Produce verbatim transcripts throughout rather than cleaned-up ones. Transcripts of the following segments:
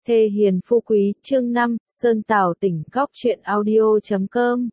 Thê hiền phu quý, chương năm, Sơn Tảo tỉnh góc truyện audio chấm com.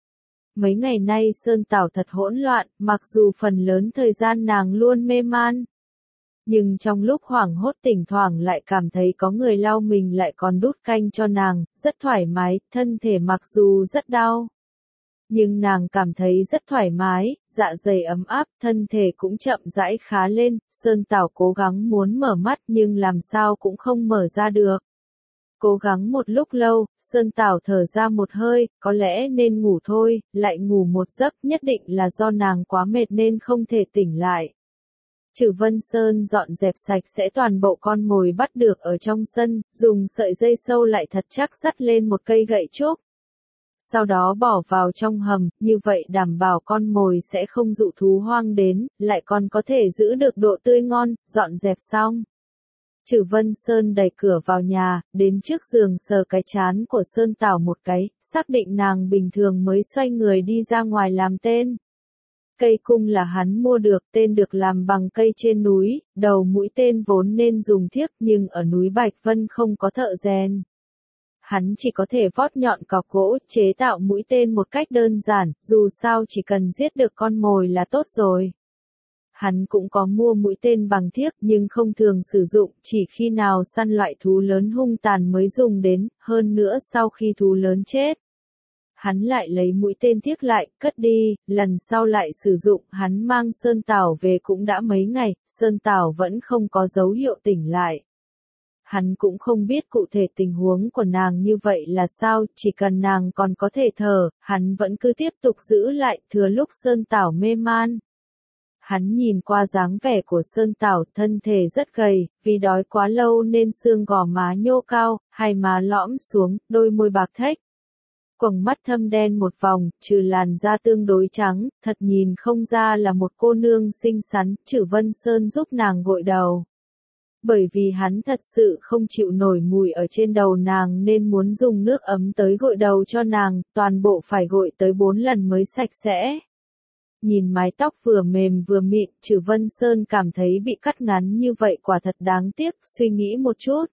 Mấy ngày nay Sơn Tảo thật hỗn loạn, mặc dù phần lớn thời gian nàng luôn mê man. Nhưng trong lúc hoảng hốt thỉnh thoảng lại cảm thấy có người lau mình lại còn đút canh cho nàng, rất thoải mái, thân thể mặc dù rất đau. Nhưng nàng cảm thấy rất thoải mái, dạ dày ấm áp, thân thể cũng chậm rãi khá lên, Sơn Tảo cố gắng muốn mở mắt nhưng làm sao cũng không mở ra được. Cố gắng một lúc lâu, Sơn Tảo thở ra một hơi, có lẽ nên ngủ thôi, lại ngủ một giấc nhất định là do nàng quá mệt nên không thể tỉnh lại. Trử Vân Sơn dọn dẹp sạch sẽ toàn bộ con mồi bắt được ở trong sân, dùng sợi dây sâu lại thật chắc dắt lên một cây gậy trúc. Sau đó bỏ vào trong hầm, như vậy đảm bảo con mồi sẽ không dụ thú hoang đến, lại còn có thể giữ được độ tươi ngon, dọn dẹp xong. Trử Vân Sơn đẩy cửa vào nhà, đến trước giường sờ cái trán của Sơn Tảo một cái, xác định nàng bình thường mới xoay người đi ra ngoài làm tên. Cây cung là hắn mua được, tên được làm bằng cây trên núi, đầu mũi tên vốn nên dùng thiếc nhưng ở núi Bạch Vân không có thợ rèn. Hắn chỉ có thể vót nhọn cọc gỗ, chế tạo mũi tên một cách đơn giản, dù sao chỉ cần giết được con mồi là tốt rồi. Hắn cũng có mua mũi tên bằng thiếc nhưng không thường sử dụng, chỉ khi nào săn loại thú lớn hung tàn mới dùng đến, hơn nữa sau khi thú lớn chết. Hắn lại lấy mũi tên thiếc lại, cất đi, lần sau lại sử dụng, hắn mang Sơn Tảo về cũng đã mấy ngày, Sơn Tảo vẫn không có dấu hiệu tỉnh lại. Hắn cũng không biết cụ thể tình huống của nàng như vậy là sao, chỉ cần nàng còn có thể thở, hắn vẫn cứ tiếp tục giữ lại, thừa lúc Sơn Tảo mê man. Hắn nhìn qua dáng vẻ của Sơn Tảo, thân thể rất gầy, vì đói quá lâu nên xương gò má nhô cao, hai má lõm xuống, đôi môi bạc thếch. Quầng mắt thâm đen một vòng, trừ làn da tương đối trắng, thật nhìn không ra là một cô nương xinh xắn, Trử Vân Sơn giúp nàng gội đầu. Bởi vì hắn thật sự không chịu nổi mùi ở trên đầu nàng nên muốn dùng nước ấm tới gội đầu cho nàng, toàn bộ phải gội tới bốn lần mới sạch sẽ. Nhìn mái tóc vừa mềm vừa mịn, Trử Vân Sơn cảm thấy bị cắt ngắn như vậy quả thật đáng tiếc, suy nghĩ một chút.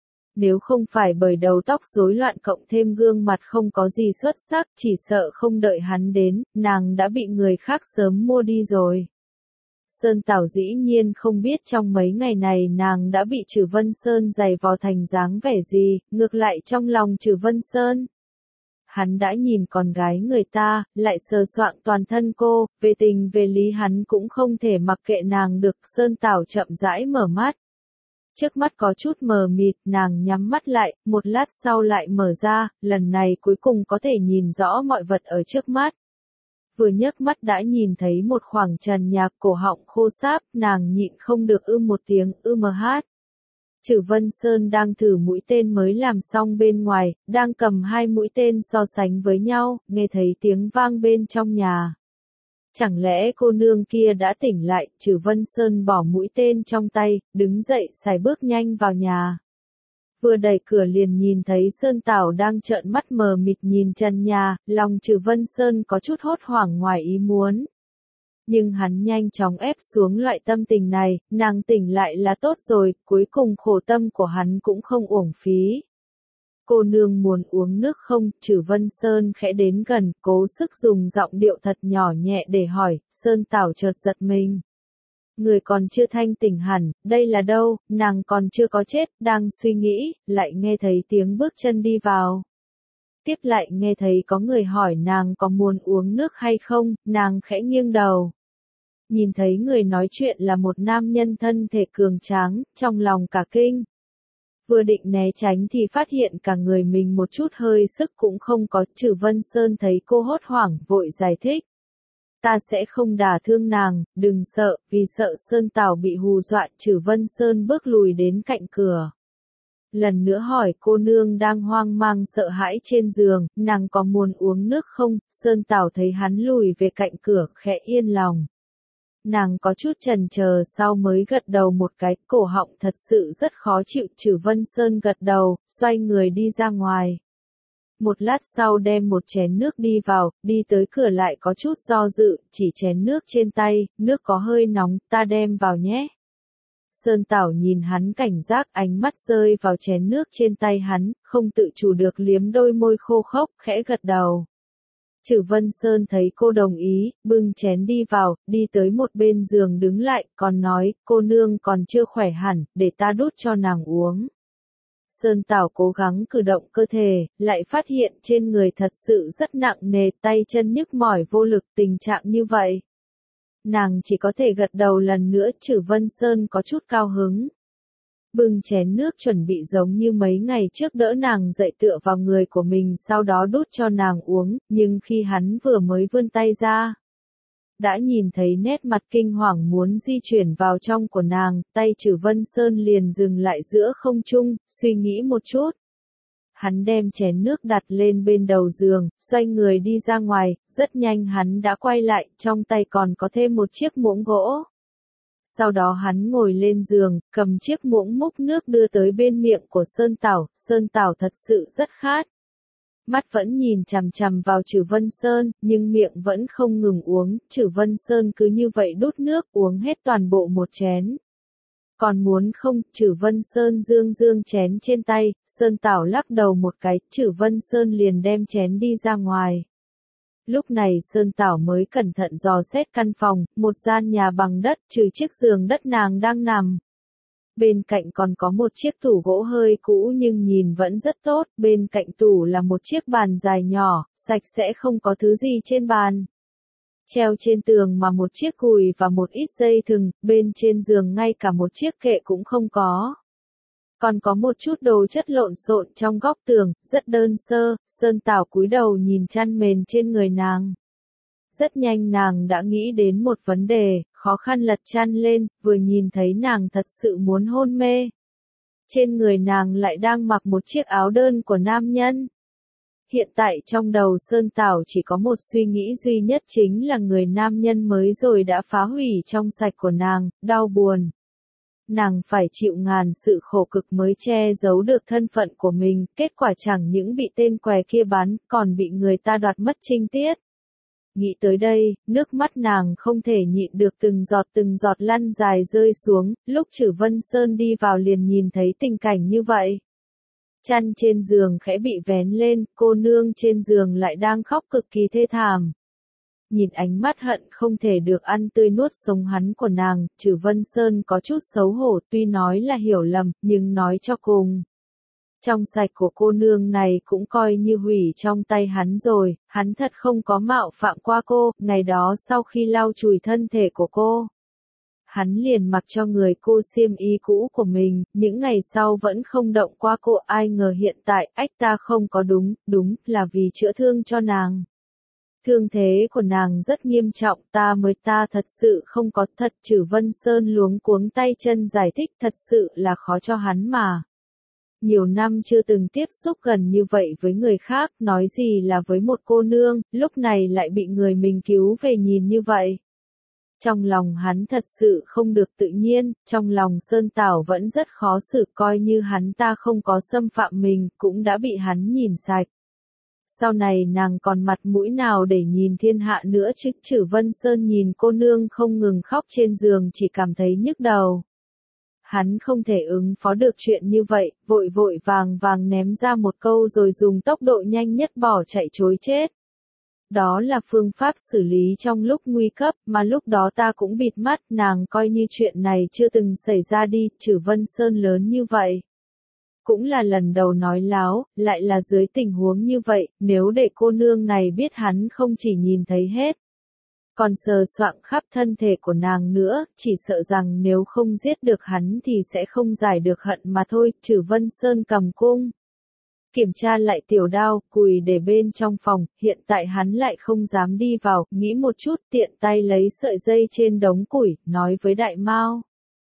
Nếu không phải bởi đầu tóc rối loạn cộng thêm gương mặt không có gì xuất sắc, chỉ sợ không đợi hắn đến, nàng đã bị người khác sớm mua đi rồi. Sơn Tảo dĩ nhiên không biết trong mấy ngày này nàng đã bị Trử Vân Sơn giày vò thành dáng vẻ gì, ngược lại trong lòng Trử Vân Sơn. Hắn đã nhìn con gái người ta, lại sờ soạng toàn thân cô, về tình về lý hắn cũng không thể mặc kệ nàng được, Sơn Tảo chậm rãi mở mắt. Trước mắt có chút mờ mịt, nàng nhắm mắt lại, một lát sau lại mở ra, lần này cuối cùng có thể nhìn rõ mọi vật ở trước mắt. Vừa nhấc mắt đã nhìn thấy một khoảng trần nhà, cổ họng khô sáp, nàng nhịn không được ư một tiếng, ư mờ hát. Trử Vân Sơn đang thử mũi tên mới làm xong bên ngoài, đang cầm hai mũi tên so sánh với nhau, nghe thấy tiếng vang bên trong nhà. Chẳng lẽ cô nương kia đã tỉnh lại, Trử Vân Sơn bỏ mũi tên trong tay, đứng dậy sải bước nhanh vào nhà. Vừa đẩy cửa liền nhìn thấy Sơn Tảo đang trợn mắt mờ mịt nhìn trần nhà, lòng Trử Vân Sơn có chút hốt hoảng ngoài ý muốn. Nhưng hắn nhanh chóng ép xuống loại tâm tình này, nàng tỉnh lại là tốt rồi, cuối cùng khổ tâm của hắn cũng không uổng phí. Cô nương muốn uống nước không? Trử Vân Sơn khẽ đến gần, cố sức dùng giọng điệu thật nhỏ nhẹ để hỏi, Sơn Tảo chợt giật mình. Người còn chưa thanh tỉnh hẳn, đây là đâu, nàng còn chưa có chết, đang suy nghĩ, lại nghe thấy tiếng bước chân đi vào. Tiếp lại nghe thấy có người hỏi nàng có muốn uống nước hay không, nàng khẽ nghiêng đầu. Nhìn thấy người nói chuyện là một nam nhân thân thể cường tráng, trong lòng cả kinh. Vừa định né tránh thì phát hiện cả người mình một chút hơi sức cũng không có, Trử Vân Sơn thấy cô hốt hoảng, vội giải thích. Ta sẽ không đả thương nàng, đừng sợ, vì sợ Sơn Tảo bị hù dọa, Trử Vân Sơn bước lùi đến cạnh cửa. Lần nữa hỏi cô nương đang hoang mang sợ hãi trên giường, nàng có muốn uống nước không? Sơn Tảo thấy hắn lùi về cạnh cửa, khẽ yên lòng. Nàng có chút chần chờ sau mới gật đầu một cái, cổ họng thật sự rất khó chịu, Trử Vân Sơn gật đầu, xoay người đi ra ngoài. Một lát sau đem một chén nước đi vào, đi tới cửa lại có chút do dự, chỉ chén nước trên tay, nước có hơi nóng, ta đem vào nhé. Sơn Tảo nhìn hắn cảnh giác, ánh mắt rơi vào chén nước trên tay hắn, không tự chủ được liếm đôi môi khô khốc, khẽ gật đầu. Trử Vân Sơn thấy cô đồng ý, bưng chén đi vào, đi tới một bên giường đứng lại, còn nói, cô nương còn chưa khỏe hẳn, để ta đút cho nàng uống. Sơn Tảo cố gắng cử động cơ thể, lại phát hiện trên người thật sự rất nặng nề, tay chân nhức mỏi vô lực, tình trạng như vậy. Nàng chỉ có thể gật đầu lần nữa. Trử Vân Sơn có chút cao hứng. Bưng chén nước chuẩn bị giống như mấy ngày trước đỡ nàng dậy tựa vào người của mình, sau đó đút cho nàng uống, nhưng khi hắn vừa mới vươn tay ra, đã nhìn thấy nét mặt kinh hoàng muốn di chuyển vào trong của nàng, tay Trử Vân Sơn liền dừng lại giữa không trung, suy nghĩ một chút. Hắn đem chén nước đặt lên bên đầu giường, xoay người đi ra ngoài, rất nhanh hắn đã quay lại, trong tay còn có thêm một chiếc muỗng gỗ. Sau đó hắn ngồi lên giường, cầm chiếc muỗng múc nước đưa tới bên miệng của Sơn Tảo. Sơn Tảo thật sự rất khát. Mắt vẫn nhìn chằm chằm vào Trử Vân Sơn, nhưng miệng vẫn không ngừng uống. Trử Vân Sơn cứ như vậy đút nước uống hết toàn bộ một chén. Còn muốn không? Trử Vân Sơn dương dương chén trên tay, Sơn Tảo lắc đầu một cái, Trử Vân Sơn liền đem chén đi ra ngoài. Lúc này Sơn Tảo mới cẩn thận dò xét căn phòng, một gian nhà bằng đất, trừ chiếc giường đất nàng đang nằm. Bên cạnh còn có một chiếc tủ gỗ hơi cũ nhưng nhìn vẫn rất tốt, bên cạnh tủ là một chiếc bàn dài nhỏ, sạch sẽ không có thứ gì trên bàn. Treo trên tường mà một chiếc cùi và một ít dây thừng, bên trên giường ngay cả một chiếc kệ cũng không có. Còn có một chút đồ chất lộn xộn trong góc tường, rất đơn sơ. Sơn Tảo cúi đầu nhìn chăn mền trên người nàng. Rất nhanh nàng đã nghĩ đến một vấn đề, khó khăn lật chăn lên, vừa nhìn thấy nàng thật sự muốn hôn mê. Trên người nàng lại đang mặc một chiếc áo đơn của nam nhân. Hiện tại trong đầu Sơn Tảo chỉ có một suy nghĩ duy nhất, chính là người nam nhân mới rồi đã phá hủy trong sạch của nàng, đau buồn. Nàng phải chịu ngàn sự khổ cực mới che giấu được thân phận của mình, kết quả chẳng những bị tên què kia bán, còn bị người ta đoạt mất trinh tiết. Nghĩ tới đây, nước mắt nàng không thể nhịn được từng giọt từng giọt lăn dài rơi xuống, lúc Trử Vân Sơn đi vào liền nhìn thấy tình cảnh như vậy. Chăn trên giường khẽ bị vén lên, cô nương trên giường lại đang khóc cực kỳ thê thảm. Nhìn ánh mắt hận không thể được ăn tươi nuốt sống hắn của nàng, Trử Vân Sơn có chút xấu hổ, tuy nói là hiểu lầm, nhưng nói cho cùng. Trong sạch của cô nương này cũng coi như hủy trong tay hắn rồi, hắn thật không có mạo phạm qua cô. Ngày đó sau khi lau chùi thân thể của cô, hắn liền mặc cho người cô xiêm y cũ của mình, những ngày sau vẫn không động qua cô. Ai ngờ hiện tại, ách ta không có đúng, đúng là vì chữa thương cho nàng. Thương thế của nàng rất nghiêm trọng, ta mới ta thật sự không có thật. Trử Vân Sơn luống cuống tay chân giải thích, thật sự là khó cho hắn mà. Nhiều năm chưa từng tiếp xúc gần như vậy với người khác, nói gì là với một cô nương, lúc này lại bị người mình cứu về nhìn như vậy. Trong lòng hắn thật sự không được tự nhiên, trong lòng Sơn Tảo vẫn rất khó xử, coi như hắn ta không có xâm phạm mình, cũng đã bị hắn nhìn sạch. Sau này nàng còn mặt mũi nào để nhìn thiên hạ nữa chứ? Trử Vân Sơn nhìn cô nương không ngừng khóc trên giường chỉ cảm thấy nhức đầu. Hắn không thể ứng phó được chuyện như vậy, vội vội vàng vàng ném ra một câu rồi dùng tốc độ nhanh nhất bỏ chạy trối chết. Đó là phương pháp xử lý trong lúc nguy cấp, mà lúc đó ta cũng bịt mắt, nàng coi như chuyện này chưa từng xảy ra đi. Trử Vân Sơn lớn như vậy. Cũng là lần đầu nói láo, lại là dưới tình huống như vậy, nếu để cô nương này biết hắn không chỉ nhìn thấy hết, còn sờ soạng khắp thân thể của nàng nữa, chỉ sợ rằng nếu không giết được hắn thì sẽ không giải được hận mà thôi. Trử Vân Sơn cầm cung, kiểm tra lại tiểu đao, cùi để bên trong phòng, hiện tại hắn lại không dám đi vào, nghĩ một chút tiện tay lấy sợi dây trên đống củi, nói với Đại Mao.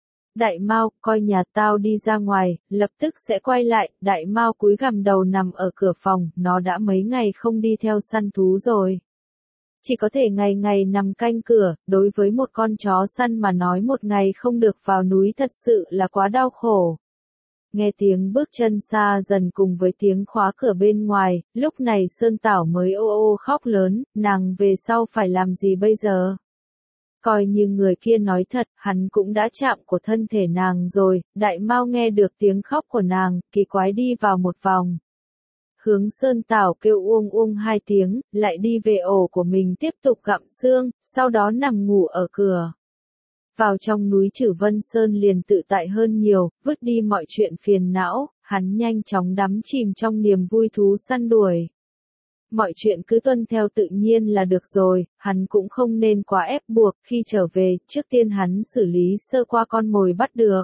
Đại Mao, coi nhà tao đi ra ngoài, lập tức sẽ quay lại. Đại Mao cúi gằm đầu nằm ở cửa phòng, nó đã mấy ngày không đi theo săn thú rồi. Chỉ có thể ngày ngày nằm canh cửa, đối với một con chó săn mà nói một ngày không được vào núi thật sự là quá đau khổ. Nghe tiếng bước chân xa dần cùng với tiếng khóa cửa bên ngoài, lúc này Sơn Tảo mới ô ô khóc lớn, nàng về sau phải làm gì bây giờ? Coi như người kia nói thật, hắn cũng đã chạm của thân thể nàng rồi, Đại Mao nghe được tiếng khóc của nàng, kỳ quái đi vào một vòng. Hướng Sơn Tảo kêu uông uông hai tiếng, lại đi về ổ của mình tiếp tục gặm xương, sau đó nằm ngủ ở cửa. Vào trong núi Trử Vân Sơn liền tự tại hơn nhiều, vứt đi mọi chuyện phiền não, hắn nhanh chóng đắm chìm trong niềm vui thú săn đuổi. Mọi chuyện cứ tuân theo tự nhiên là được rồi, hắn cũng không nên quá ép buộc, khi trở về, trước tiên hắn xử lý sơ qua con mồi bắt được.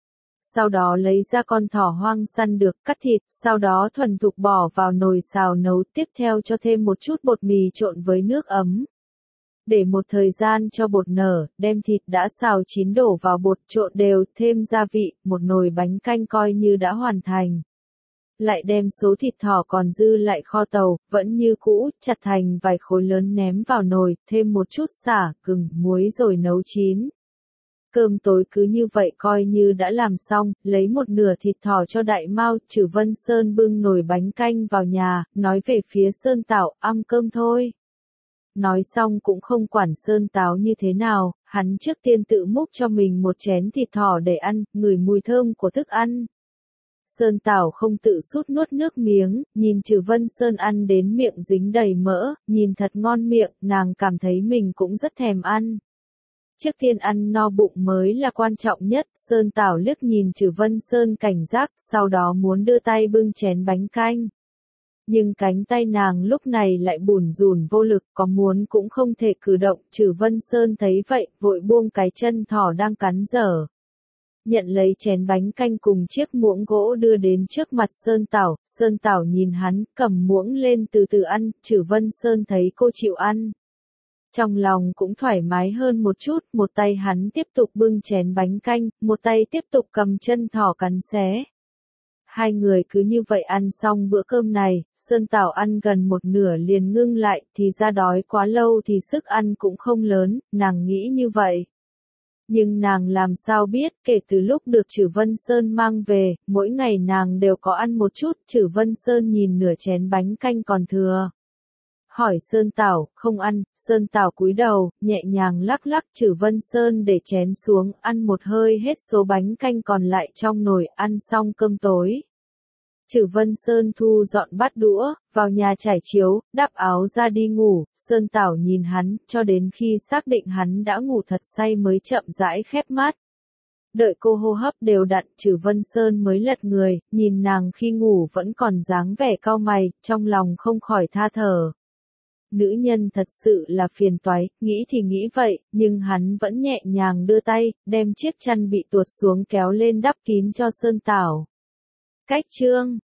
Sau đó lấy ra con thỏ hoang săn được, cắt thịt, sau đó thuần thục bỏ vào nồi xào nấu, tiếp theo cho thêm một chút bột mì trộn với nước ấm. Để một thời gian cho bột nở, đem thịt đã xào chín đổ vào bột trộn đều, thêm gia vị, một nồi bánh canh coi như đã hoàn thành. Lại đem số thịt thỏ còn dư lại kho tàu, vẫn như cũ, chặt thành vài khối lớn ném vào nồi, thêm một chút sả, gừng, muối rồi nấu chín. Cơm tối cứ như vậy coi như đã làm xong, lấy một nửa thịt thỏ cho Đại Mao, Trử Vân Sơn bưng nồi bánh canh vào nhà, nói về phía Sơn Tảo, ăn cơm thôi. Nói xong cũng không quản Sơn Táo như thế nào, hắn trước tiên tự múc cho mình một chén thịt thỏ để ăn, ngửi mùi thơm của thức ăn. Sơn Tảo không tự sút nuốt nước miếng, nhìn Trử Vân Sơn ăn đến miệng dính đầy mỡ, nhìn thật ngon miệng, nàng cảm thấy mình cũng rất thèm ăn. Trước tiên ăn no bụng mới là quan trọng nhất, Sơn Tảo liếc nhìn Trử Vân Sơn cảnh giác, sau đó muốn đưa tay bưng chén bánh canh. Nhưng cánh tay nàng lúc này lại bủn rủn vô lực, có muốn cũng không thể cử động, Trử Vân Sơn thấy vậy, vội buông cái chân thỏ đang cắn dở. Nhận lấy chén bánh canh cùng chiếc muỗng gỗ đưa đến trước mặt Sơn Tảo, Sơn Tảo nhìn hắn, cầm muỗng lên từ từ ăn, Trử Vân Sơn thấy cô chịu ăn. Trong lòng cũng thoải mái hơn một chút, một tay hắn tiếp tục bưng chén bánh canh, một tay tiếp tục cầm chân thỏ cắn xé. Hai người cứ như vậy ăn xong bữa cơm này, Sơn Tảo ăn gần một nửa liền ngưng lại, thì ra đói quá lâu thì sức ăn cũng không lớn, nàng nghĩ như vậy. Nhưng nàng làm sao biết, kể từ lúc được Trử Vân Sơn mang về, mỗi ngày nàng đều có ăn một chút, Trử Vân Sơn nhìn nửa chén bánh canh còn thừa. Hỏi Sơn Tảo, không ăn, Sơn Tảo cúi đầu, nhẹ nhàng lắc lắc, Trử Vân Sơn để chén xuống, ăn một hơi hết số bánh canh còn lại trong nồi, ăn xong cơm tối. Trử Vân Sơn thu dọn bát đũa, vào nhà trải chiếu, đắp áo ra đi ngủ, Sơn Tảo nhìn hắn, cho đến khi xác định hắn đã ngủ thật say mới chậm rãi khép mắt. Đợi cô hô hấp đều đặn, Trử Vân Sơn mới lật người, nhìn nàng khi ngủ vẫn còn dáng vẻ cau mày, trong lòng không khỏi tha thở. Nữ nhân thật sự là phiền toái, nghĩ thì nghĩ vậy, nhưng hắn vẫn nhẹ nhàng đưa tay, đem chiếc chăn bị tuột xuống kéo lên đắp kín cho Sơn Tảo. Cách chương